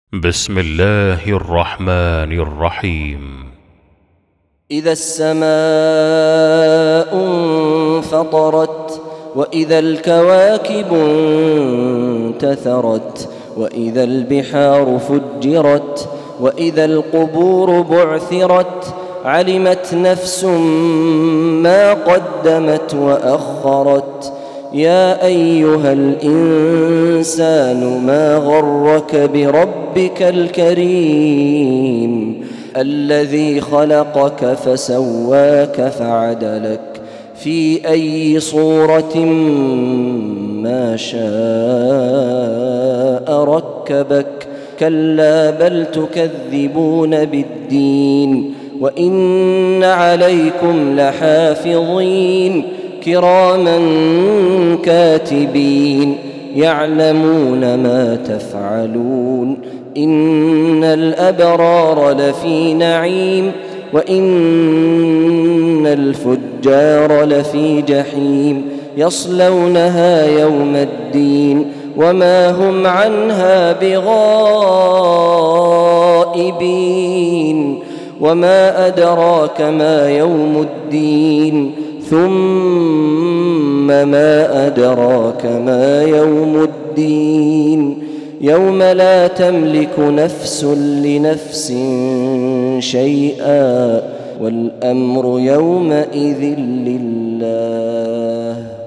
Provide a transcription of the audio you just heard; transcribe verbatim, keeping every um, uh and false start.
بسم الله الرحمن الرحيم. إذا السماء انفطرت وإذا الكواكب انتثرت وإذا البحار فجرت وإذا القبور بعثرت علمت نفس ما قدمت وأخرت. يا أيها الإنسان ما غرك بربك الكريم الذي خلقك فسواك فعدلك في أي صورة ما شاء ركبك. كلا بل تكذبون بالدين وإن عليكم لحافظين كراما كاتبين يعلمون ما تفعلون. إن الأبرار لفي نعيم وإن الفجار لفي جحيم يصلونها يوم الدين وما هم عنها بغائبين. وما أدراك ما يوم الدين ثم ما أدراك ما يوم الدين يوم لا تملك نفس لنفس شيئا والأمر يومئذ لله.